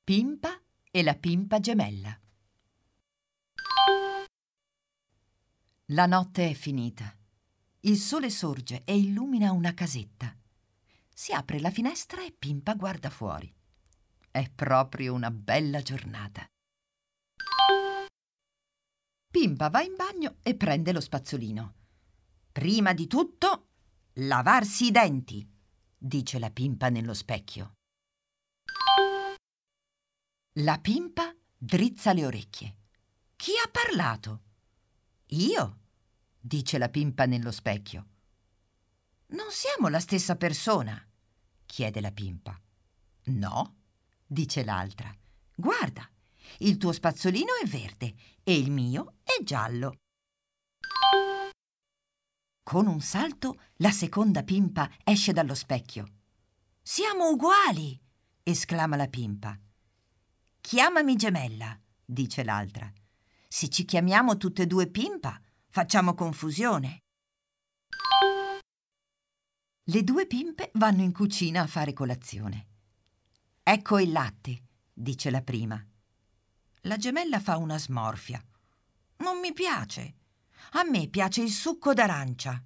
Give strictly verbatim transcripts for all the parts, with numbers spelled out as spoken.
Pimpa e la pimpa gemella. La notte è finita. Il sole sorge e illumina una casetta. Si apre la finestra e Pimpa guarda fuori. È proprio una bella giornata. Pimpa va in bagno e prende lo spazzolino. Prima di tutto, lavarsi i denti, dice la Pimpa nello specchio. La Pimpa drizza le orecchie. Chi ha parlato? Io, dice la Pimpa nello specchio. Non siamo la stessa persona, chiede la Pimpa. No, dice l'altra. Guarda, il tuo spazzolino è verde e il mio è giallo. Con un salto, la seconda Pimpa esce dallo specchio. Siamo uguali, esclama la Pimpa. Chiamami gemella, dice l'altra. Se ci chiamiamo tutte e due Pimpa, facciamo confusione. Le due Pimpe vanno in cucina a fare colazione. Ecco il latte, dice la prima. La gemella fa una smorfia. Non mi piace. A me piace il succo d'arancia.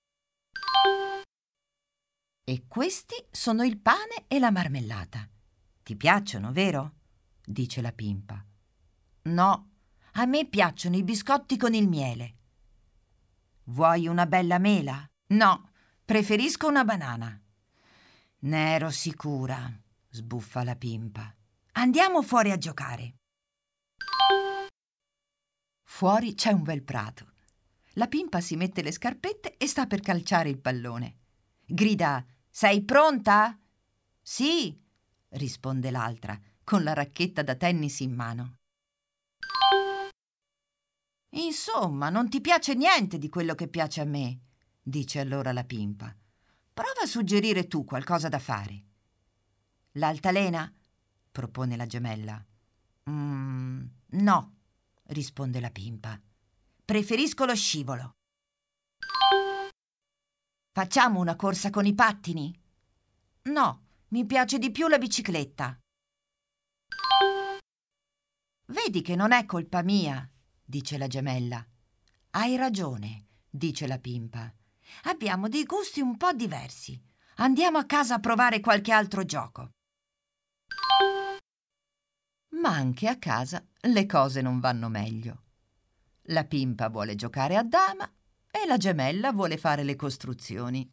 E questi sono il pane e la marmellata. Ti piacciono, vero? Dice la Pimpa. No, a me piacciono i biscotti con il miele. Vuoi una bella mela? No, preferisco una banana. Ne ero sicura, sbuffa la Pimpa. Andiamo fuori a giocare. Fuori c'è un bel prato. La Pimpa si mette le scarpette e sta per calciare il pallone. Grida: sei pronta? Sì, risponde l'altra, con la racchetta da tennis in mano. Insomma, non ti piace niente di quello che piace a me, dice allora la Pimpa. Prova a suggerire tu qualcosa da fare. L'altalena? Propone la gemella. Mm, no, risponde la Pimpa. Preferisco lo scivolo. Facciamo una corsa con i pattini? No, mi piace di più la bicicletta. Vedi che non è colpa mia, dice la gemella. Hai ragione, dice la Pimpa. Abbiamo dei gusti un po' diversi. Andiamo a casa a provare qualche altro gioco. Ma anche a casa le cose non vanno meglio. La Pimpa vuole giocare a dama e la gemella vuole fare le costruzioni.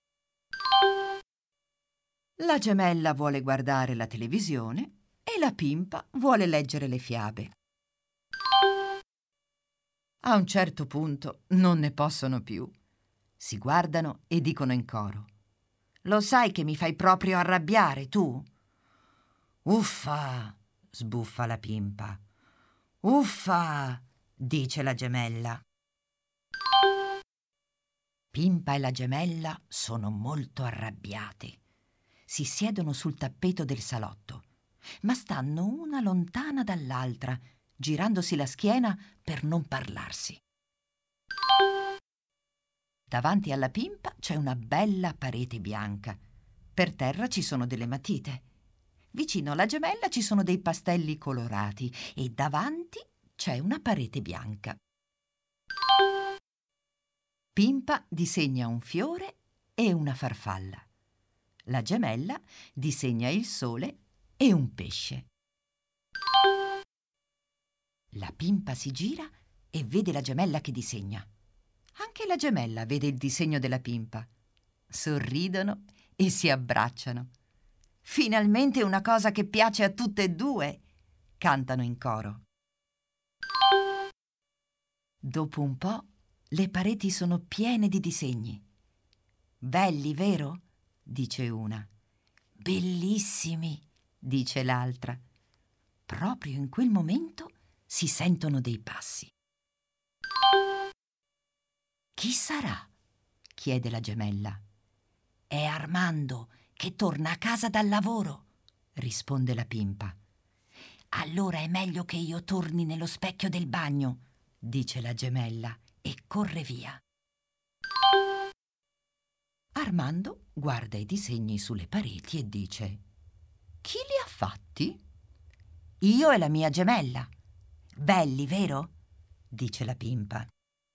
La gemella vuole guardare la televisione e la Pimpa vuole leggere le fiabe. A un certo punto non ne possono più. Si guardano e dicono in coro: Lo sai che mi fai proprio arrabbiare, tu? Uffa, sbuffa la Pimpa. Uffa, dice la gemella. Pimpa e la gemella sono molto arrabbiate. Si siedono sul tappeto del salotto, ma stanno una lontana dall'altra, girandosi la schiena per non parlarsi. Davanti alla Pimpa c'è una bella parete bianca. Per terra ci sono delle matite. Vicino alla gemella ci sono dei pastelli colorati e davanti c'è una parete bianca. Pimpa disegna un fiore e una farfalla. La gemella disegna il sole e un pesce. La Pimpa si gira e vede la gemella che disegna. Anche la gemella vede il disegno della Pimpa. Sorridono e si abbracciano. Finalmente una cosa che piace a tutte e due, cantano in coro. Dopo un po' le pareti sono piene di disegni. Belli, vero? Dice una. Bellissimi, dice l'altra. Proprio in quel momento si sentono dei passi. Chi sarà? Chiede la gemella. È Armando che torna a casa dal lavoro, risponde la Pimpa. Allora è meglio che io torni nello specchio del bagno, dice la gemella e corre via. Armando guarda i disegni sulle pareti e dice: Chi li ha fatti? io e la mia gemella. Belli, vero? Dice la Pimpa.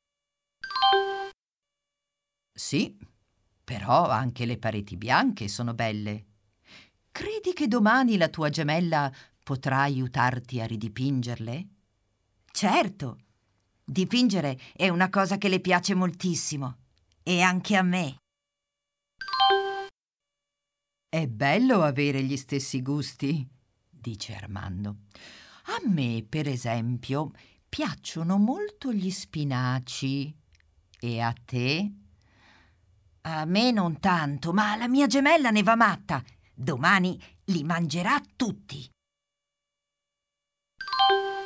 Sì, però anche le pareti bianche sono belle. Credi che domani la tua gemella potrà aiutarti a ridipingerle? Certo, dipingere è una cosa che le piace moltissimo. E anche a me. È bello avere gli stessi gusti, dice Armando. A me, per esempio, piacciono molto gli spinaci. E a te? A me non tanto, ma la mia gemella ne va matta. Domani li mangerà tutti.